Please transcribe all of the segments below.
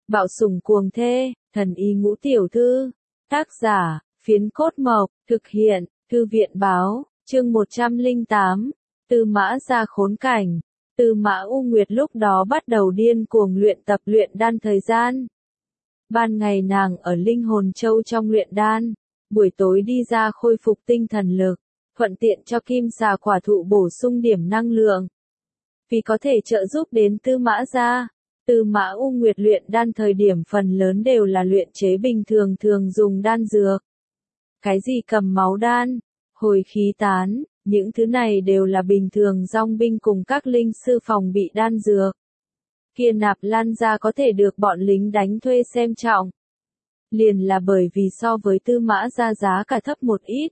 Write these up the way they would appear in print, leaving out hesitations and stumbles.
Bạo sủng cuồng thê, thần y ngũ tiểu thư. Tác giả, Phiến Cốt Mộc, thực hiện, Thư viện báo, chương 108, Tư Mã Gia khốn cảnh. Tư Mã U Nguyệt lúc đó bắt đầu điên cuồng luyện tập luyện đan thời gian. Ban ngày nàng ở Linh Hồn Châu trong luyện đan, buổi tối đi ra khôi phục tinh thần lực, thuận tiện cho Kim Xà quả thụ bổ sung điểm năng lượng. Vì có thể trợ giúp đến Tư Mã Gia, Tư Mã U Nguyệt luyện đan thời điểm phần lớn đều là luyện chế bình thường thường dùng đan dược. Cái gì cầm máu đan, hồi khí tán, những thứ này đều là bình thường dòng binh cùng các linh sư phòng bị đan dược. Kia Nạp Lan gia có thể được bọn lính đánh thuê xem trọng. Liền là bởi vì so với Tư Mã Gia giá cả thấp một ít.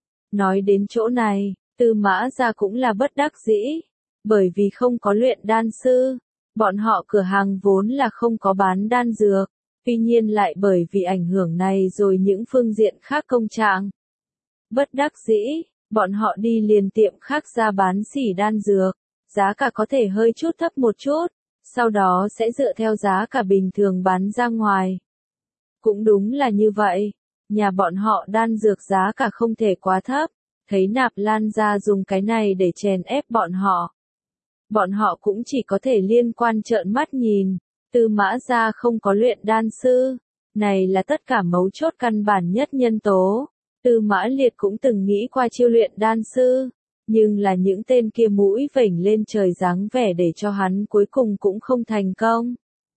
Nói đến chỗ này, Tư Mã Gia cũng là bất đắc dĩ. Bởi vì không có luyện đan sư, bọn họ cửa hàng vốn là không có bán đan dược. Tuy nhiên lại bởi vì ảnh hưởng này rồi những phương diện khác công trạng. Bất đắc dĩ, bọn họ đi liền tiệm khác ra bán xỉ đan dược, giá cả có thể hơi chút thấp một chút, sau đó sẽ dựa theo giá cả bình thường bán ra ngoài. Cũng đúng là như vậy, nhà bọn họ đan dược giá cả không thể quá thấp, thấy Nạp Lan gia dùng cái này để chèn ép bọn họ. Bọn họ cũng chỉ có thể liên quan trợn mắt nhìn. Tư Mã Gia không có luyện đan sư, này là tất cả mấu chốt căn bản nhất nhân tố. Tư Mã Liệt cũng từng nghĩ qua chiêu luyện đan sư, nhưng là những tên kia mũi vểnh lên trời dáng vẻ để cho hắn cuối cùng cũng không thành công.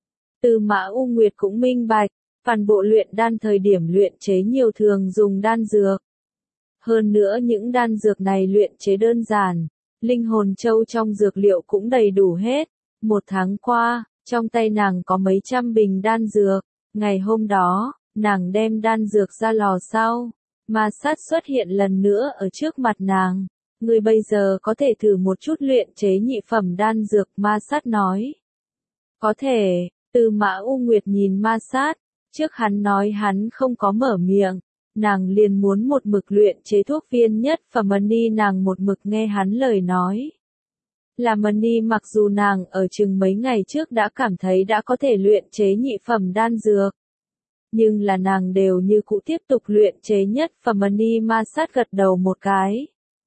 Tư Mã U Nguyệt cũng minh bạch, toàn bộ luyện đan thời điểm luyện chế nhiều thường dùng đan dược. Hơn nữa những đan dược này luyện chế đơn giản, Linh Hồn Châu trong dược liệu cũng đầy đủ hết. Một tháng qua, trong tay nàng có mấy trăm bình đan dược, ngày hôm đó, nàng đem đan dược ra lò sau, Ma Sát xuất hiện lần nữa ở trước mặt nàng. Ngươi bây giờ có thể thử một chút luyện chế nhị phẩm đan dược, Ma Sát nói. Có thể, Tư Mã U Nguyệt nhìn Ma Sát, trước hắn nói hắn không có mở miệng, nàng liền muốn một mực luyện chế thuốc viên nhất phẩm Mani, nàng một mực nghe hắn lời nói. Là Mani mặc dù nàng ở chừng mấy ngày trước đã cảm thấy đã có thể luyện chế nhị phẩm đan dược. Nhưng là nàng đều như cũ tiếp tục luyện chế nhất phẩm Mani. Ma Sát gật đầu một cái.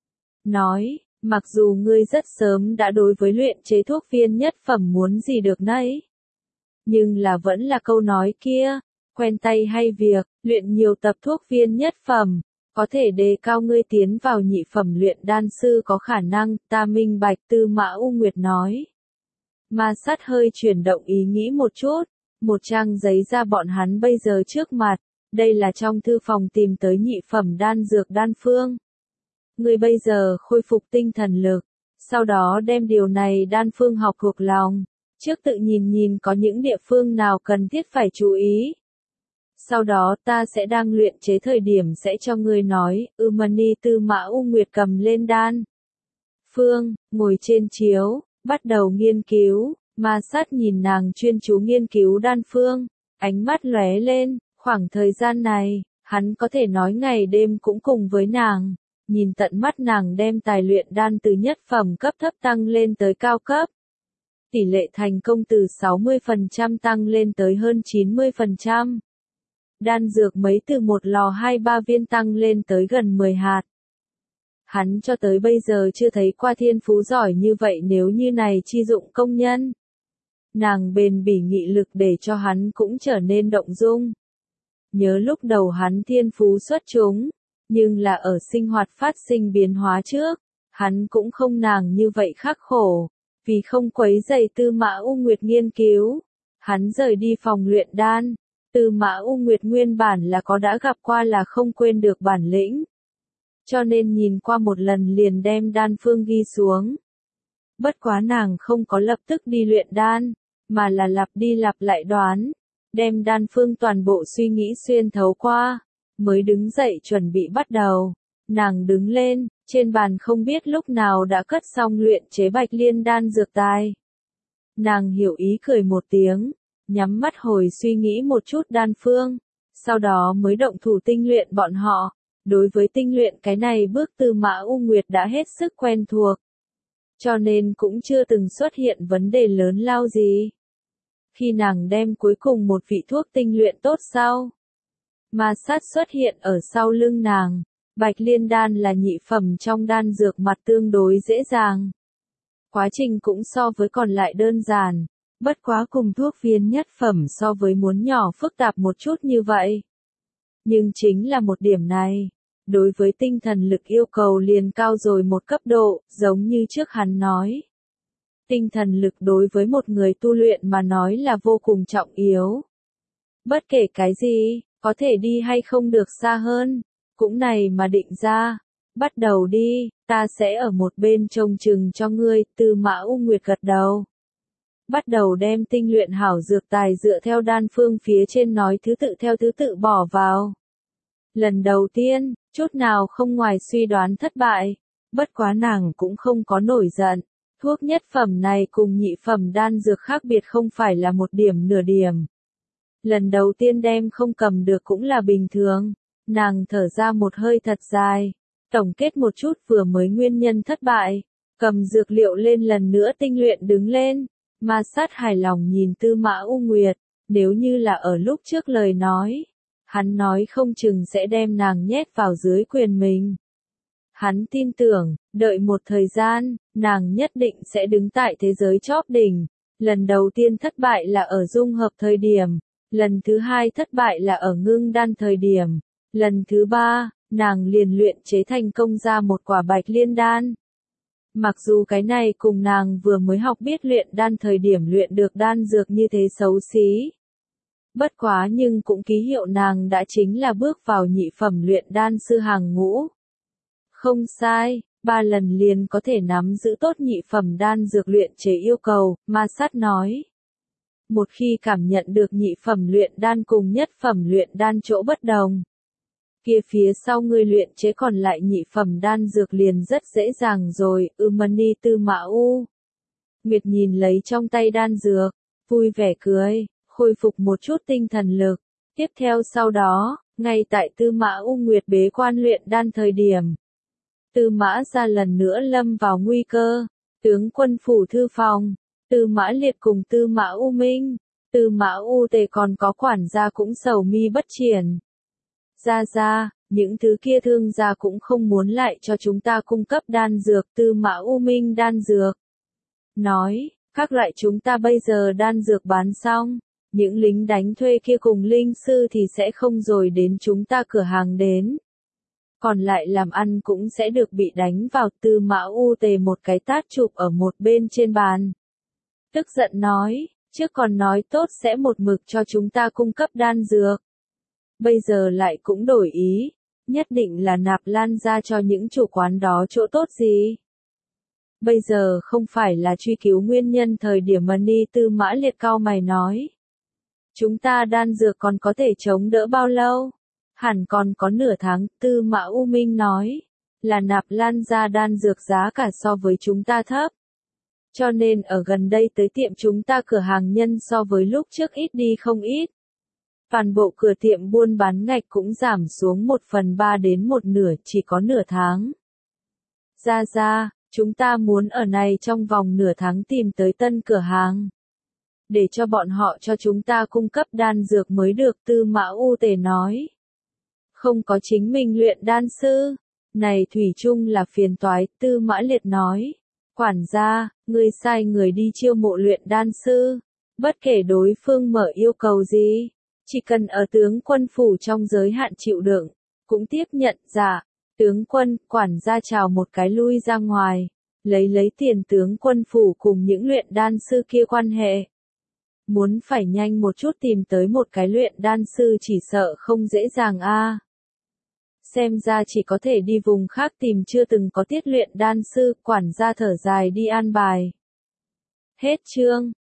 Nói, mặc dù ngươi rất sớm đã đối với luyện chế thuốc viên nhất phẩm muốn gì được nấy. Nhưng là vẫn là câu nói kia, quen tay hay việc, luyện nhiều tập thuốc viên nhất phẩm. Có thể đề cao ngươi tiến vào nhị phẩm luyện đan sư có khả năng, ta minh bạch. Tư Mã U Nguyệt nói. Ma Sát hơi chuyển động ý nghĩ một chút, một trang giấy ra bọn hắn bây giờ trước mặt, đây là trong thư phòng tìm tới nhị phẩm đan dược đan phương. Ngươi bây giờ khôi phục tinh thần lực, sau đó đem điều này đan phương học thuộc lòng, trước tự nhìn nhìn có những địa phương nào cần thiết phải chú ý. Sau đó ta sẽ đang luyện chế thời điểm sẽ cho ngươi nói. Mani. Tư Mã U Nguyệt cầm lên đan phương, ngồi trên chiếu, bắt đầu nghiên cứu. Ma Sát nhìn nàng chuyên chú nghiên cứu đan phương, ánh mắt lóe lên. Khoảng thời gian này, hắn có thể nói ngày đêm cũng cùng với nàng, nhìn tận mắt nàng đem tài luyện đan từ nhất phẩm cấp thấp tăng lên tới cao cấp. Tỷ lệ thành công từ 60% tăng lên tới hơn 90%. Đan dược mấy từ một lò 2-3 viên tăng lên tới gần 10 hạt. Hắn cho tới bây giờ chưa thấy qua thiên phú giỏi như vậy nếu như này chi dụng công nhân. Nàng bền bỉ nghị lực để cho hắn cũng trở nên động dung. Nhớ lúc đầu hắn thiên phú xuất chúng, nhưng là ở sinh hoạt phát sinh biến hóa trước, hắn cũng không nàng như vậy khắc khổ, vì không quấy rầy Tư Mã U Nguyệt nghiên cứu. Hắn rời đi phòng luyện đan. Tư Mã U Nguyệt nguyên bản là có đã gặp qua là không quên được bản lĩnh. Cho nên nhìn qua một lần liền đem đan phương ghi xuống. Bất quá nàng không có lập tức đi luyện đan, mà là lặp đi lặp lại đoán, đem đan phương toàn bộ suy nghĩ xuyên thấu qua, mới đứng dậy chuẩn bị bắt đầu. Nàng đứng lên, trên bàn không biết lúc nào đã cất xong luyện chế Bạch Liên đan dược tài. Nàng hiểu ý cười một tiếng, nhắm mắt hồi suy nghĩ một chút đan phương, sau đó mới động thủ tinh luyện bọn họ. Đối với tinh luyện cái này bước Tư Mã U Nguyệt đã hết sức quen thuộc, cho nên cũng chưa từng xuất hiện vấn đề lớn lao gì. Khi nàng đem cuối cùng một vị thuốc tinh luyện tốt sau, ma sát xuất hiện ở sau lưng nàng. Bạch liên đan là nhị phẩm trong đan dược mặt tương đối dễ dàng. Quá trình cũng so với còn lại đơn giản, bất quá cùng thuốc viên nhất phẩm so với muốn nhỏ phức tạp một chút như vậy. Nhưng chính là một điểm này, đối với tinh thần lực yêu cầu liền cao rồi một cấp độ, giống như trước hắn nói. Tinh thần lực đối với một người tu luyện mà nói là vô cùng trọng yếu. Bất kể cái gì, có thể đi hay không được xa hơn, cũng này mà định ra. Bắt đầu đi, ta sẽ ở một bên trông chừng cho ngươi, Tư Mã U Nguyệt gật đầu. Bắt đầu đem tinh luyện hảo dược tài dựa theo đan phương phía trên nói thứ tự theo thứ tự bỏ vào. Lần đầu tiên, chút nào không ngoài suy đoán thất bại, bất quá nàng cũng không có nổi giận. Thuốc nhất phẩm này cùng nhị phẩm đan dược khác biệt không phải là một điểm nửa điểm. Lần đầu tiên đem không cầm được cũng là bình thường, nàng thở ra một hơi thật dài, tổng kết một chút vừa mới nguyên nhân thất bại, cầm dược liệu lên lần nữa tinh luyện đứng lên, ma sát hài lòng nhìn Tư Mã U Nguyệt, nếu như là ở lúc trước lời nói, hắn nói không chừng sẽ đem nàng nhét vào dưới quyền mình. Hắn tin tưởng, đợi một thời gian, nàng nhất định sẽ đứng tại thế giới chóp đỉnh. Lần đầu tiên thất bại là ở dung hợp thời điểm, lần thứ hai thất bại là ở ngưng đan thời điểm, lần thứ ba, nàng liền luyện chế thành công ra một quả bạch liên đan. Mặc dù cái này cùng nàng vừa mới học biết luyện đan thời điểm luyện được đan dược như thế xấu xí. Bất quá nhưng cũng ký hiệu nàng đã chính là bước vào nhị phẩm luyện đan sư hàng ngũ. Không sai, 3 lần liền có thể nắm giữ tốt nhị phẩm đan dược luyện chế yêu cầu, ma sát nói. Một khi cảm nhận được nhị phẩm luyện đan cùng nhất phẩm luyện đan chỗ bất đồng, kia phía sau người luyện chế còn lại nhị phẩm đan dược liền rất dễ dàng rồi, Mani Tư Mã U. Nguyệt nhìn lấy trong tay đan dược, vui vẻ cười, khôi phục một chút tinh thần lực. Tiếp theo sau đó, ngay tại Tư Mã U Nguyệt bế quan luyện đan thời điểm, Tư Mã ra lần nữa lâm vào nguy cơ. Tướng quân phủ thư phòng, Tư Mã Liệt cùng Tư Mã U Minh, Tư Mã U Tề còn có quản gia cũng sầu mi bất triển. Ra, những thứ kia thương gia cũng không muốn lại cho chúng ta cung cấp đan dược. Tư Mã U Minh đan dược nói, các loại chúng ta bây giờ đan dược bán xong, những lính đánh thuê kia cùng linh sư thì sẽ không rồi đến chúng ta cửa hàng đến. Còn lại làm ăn cũng sẽ được bị đánh vào. Tư Mã U Tề một cái tát chụp ở một bên trên bàn. Tức giận nói, trước còn nói tốt sẽ một mực cho chúng ta cung cấp đan dược. Bây giờ lại cũng đổi ý, nhất định là nạp lan ra cho những chủ quán đó chỗ tốt gì. Bây giờ không phải là truy cứu nguyên nhân thời điểm Mani. Tư Mã Liệt cau mày nói. Chúng ta đan dược còn có thể chống đỡ bao lâu? Hẳn còn có nửa tháng. Tư Mã U Minh nói, là nạp lan ra đan dược giá cả so với chúng ta thấp. Cho nên ở gần đây tới tiệm chúng ta cửa hàng nhân so với lúc trước ít đi không ít. Toàn bộ cửa tiệm buôn bán ngạch cũng giảm xuống 1/3 đến 1/2, chỉ có nửa tháng. Ra, chúng ta muốn ở này trong vòng nửa tháng tìm tới tân cửa hàng, để cho bọn họ cho chúng ta cung cấp đan dược mới được. Tư Mã U Tề nói. Không có chính mình luyện đan sư, này thủy chung là phiền toái. Tư Mã Liệt nói. Quản gia, ngươi sai người đi chiêu mộ luyện đan sư, bất kể đối phương mở yêu cầu gì, chỉ cần ở tướng quân phủ trong giới hạn chịu đựng, cũng tiếp nhận. Dạ, tướng quân. Quản gia chào một cái lui ra ngoài, lấy tiền tướng quân phủ cùng những luyện đan sư kia quan hệ. Muốn phải nhanh một chút tìm tới một cái luyện đan sư chỉ sợ không dễ dàng a. Xem ra chỉ có thể đi vùng khác tìm chưa từng có tiết luyện đan sư. Quản gia thở dài đi an bài. Hết chương.